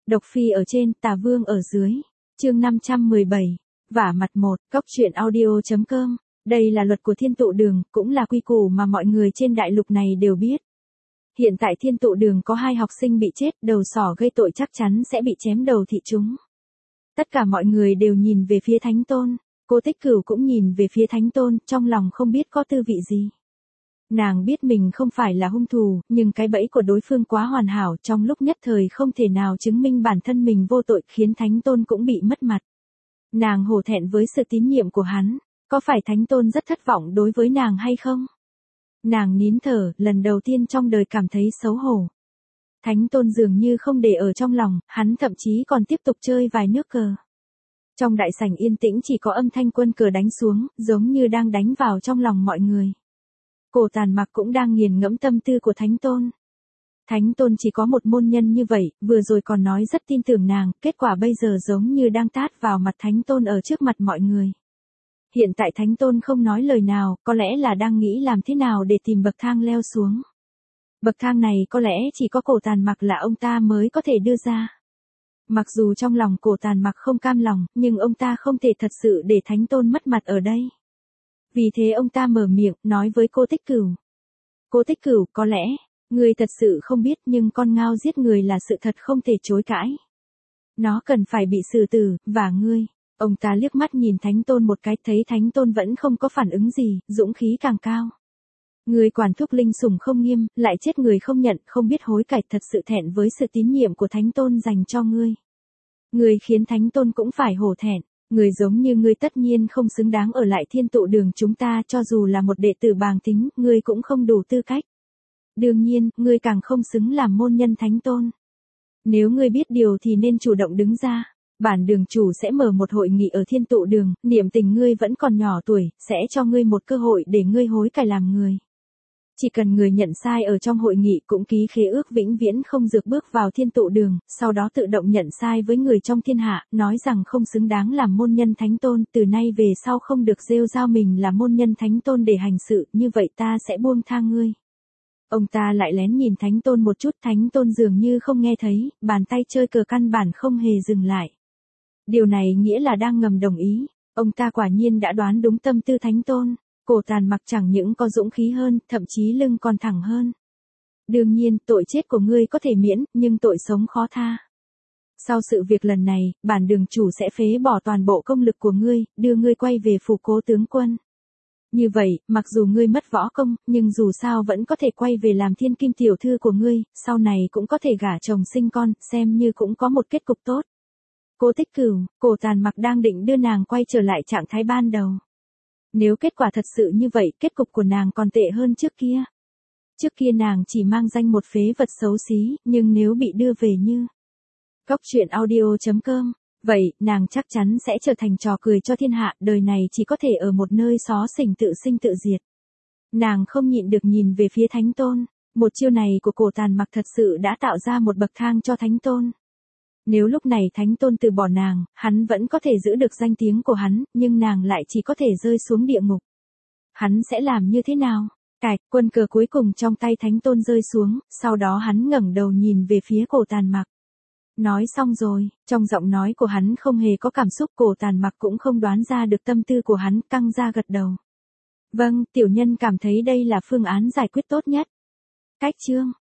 Độc Phi ở trên, Tà Vương ở dưới. Chương 517. Vả mặt 1, Cóc truyện audio.com. Đây là luật của Thiên Tụ Đường, cũng là quy củ mà mọi người trên đại lục này đều biết. Hiện tại Thiên Tụ Đường có 2 học sinh bị chết, đầu sỏ gây tội chắc chắn sẽ bị chém đầu thị chúng. Tất cả mọi người đều nhìn về phía Thánh Tôn, Cô Tích Cửu cũng nhìn về phía Thánh Tôn, trong lòng không biết có tư vị gì. Nàng biết mình không phải là hung thủ, nhưng cái bẫy của đối phương quá hoàn hảo, trong lúc nhất thời không thể nào chứng minh bản thân mình vô tội, khiến Thánh Tôn cũng bị mất mặt. Nàng hổ thẹn với sự tín nhiệm của hắn, có phải Thánh Tôn rất thất vọng đối với nàng hay không? Nàng nín thở, lần đầu tiên trong đời cảm thấy xấu hổ. Thánh Tôn dường như không để ở trong lòng, hắn thậm chí còn tiếp tục chơi vài nước cờ. Trong đại sảnh yên tĩnh chỉ có âm thanh quân cờ đánh xuống, giống như đang đánh vào trong lòng mọi người. Cổ Tàn Mặc cũng đang nghiền ngẫm tâm tư của Thánh Tôn. Thánh Tôn chỉ có một môn nhân như vậy, vừa rồi còn nói rất tin tưởng nàng, kết quả bây giờ giống như đang tát vào mặt Thánh Tôn ở trước mặt mọi người. Hiện tại Thánh Tôn không nói lời nào, có lẽ là đang nghĩ làm thế nào để tìm bậc thang leo xuống. Bậc thang này có lẽ chỉ có Cổ Tàn Mặc là ông ta mới có thể đưa ra. Mặc dù trong lòng Cổ Tàn Mặc không cam lòng, nhưng ông ta không thể thật sự để Thánh Tôn mất mặt ở đây. Vì thế ông ta mở miệng, nói với cô Tích Cửu. Cô Tích Cửu, có lẽ, ngươi thật sự không biết nhưng con ngao giết người là sự thật không thể chối cãi. Nó cần phải bị xử tử, và ngươi. Ông ta liếc mắt nhìn Thánh Tôn một cái, thấy Thánh Tôn vẫn không có phản ứng gì, dũng khí càng cao. Ngươi quản thúc linh sủng không nghiêm, lại chết người không nhận, không biết hối cải, thật sự thẹn với sự tín nhiệm của Thánh Tôn dành cho ngươi. Ngươi khiến Thánh Tôn cũng phải hổ thẹn. Người giống như ngươi tất nhiên không xứng đáng ở lại Thiên Tụ Đường chúng ta, cho dù là một đệ tử bàng tính, ngươi cũng không đủ tư cách. Đương nhiên, ngươi càng không xứng làm môn nhân Thánh Tôn. Nếu ngươi biết điều thì nên chủ động đứng ra. Bản đường chủ sẽ mở một hội nghị ở Thiên Tụ Đường, niệm tình ngươi vẫn còn nhỏ tuổi, sẽ cho ngươi một cơ hội để ngươi hối cải làm người. Chỉ cần người nhận sai ở trong hội nghị cũng ký khế ước vĩnh viễn không rước bước vào Thiên Tụ Đường, sau đó tự động nhận sai với người trong thiên hạ, nói rằng không xứng đáng làm môn nhân Thánh Tôn, từ nay về sau không được rêu rao mình là môn nhân Thánh Tôn để hành sự, như vậy ta sẽ buông tha ngươi. Ông ta lại lén nhìn Thánh Tôn một chút, Thánh Tôn dường như không nghe thấy, bàn tay chơi cờ căn bản không hề dừng lại. Điều này nghĩa là đang ngầm đồng ý, ông ta quả nhiên đã đoán đúng tâm tư Thánh Tôn. Cổ Tàn Mặc chẳng những có dũng khí hơn, thậm chí lưng còn thẳng hơn. Đương nhiên, tội chết của ngươi có thể miễn, nhưng tội sống khó tha. Sau sự việc lần này, bản đường chủ sẽ phế bỏ toàn bộ công lực của ngươi, đưa ngươi quay về phủ Cố tướng quân. Như vậy, mặc dù ngươi mất võ công, nhưng dù sao vẫn có thể quay về làm thiên kim tiểu thư của ngươi, sau này cũng có thể gả chồng sinh con, xem như cũng có một kết cục tốt. Cô Tích Cửu, Cổ Tàn Mặc đang định đưa nàng quay trở lại trạng thái ban đầu. Nếu kết quả thật sự như vậy, kết cục của nàng còn tệ hơn trước kia. Trước kia nàng chỉ mang danh một phế vật xấu xí, nhưng nếu bị đưa về như Cóc truyện audio.com, vậy, nàng chắc chắn sẽ trở thành trò cười cho thiên hạ, đời này chỉ có thể ở một nơi xó xỉnh tự sinh tự diệt. Nàng không nhịn được nhìn về phía Thánh Tôn, một chiêu này của Cổ Tàn Mặc thật sự đã tạo ra một bậc thang cho Thánh Tôn. Nếu lúc này Thánh Tôn từ bỏ nàng, hắn vẫn có thể giữ được danh tiếng của hắn, nhưng nàng lại chỉ có thể rơi xuống địa ngục. Hắn sẽ làm như thế nào? Cạch, quân cờ cuối cùng trong tay Thánh Tôn rơi xuống, sau đó hắn ngẩng đầu nhìn về phía Cổ Tàn Mặc. Nói xong rồi, trong giọng nói của hắn không hề có cảm xúc, Cổ Tàn Mặc cũng không đoán ra được tâm tư của hắn, căng ra gật đầu. Vâng, tiểu nhân cảm thấy đây là phương án giải quyết tốt nhất. Cách chương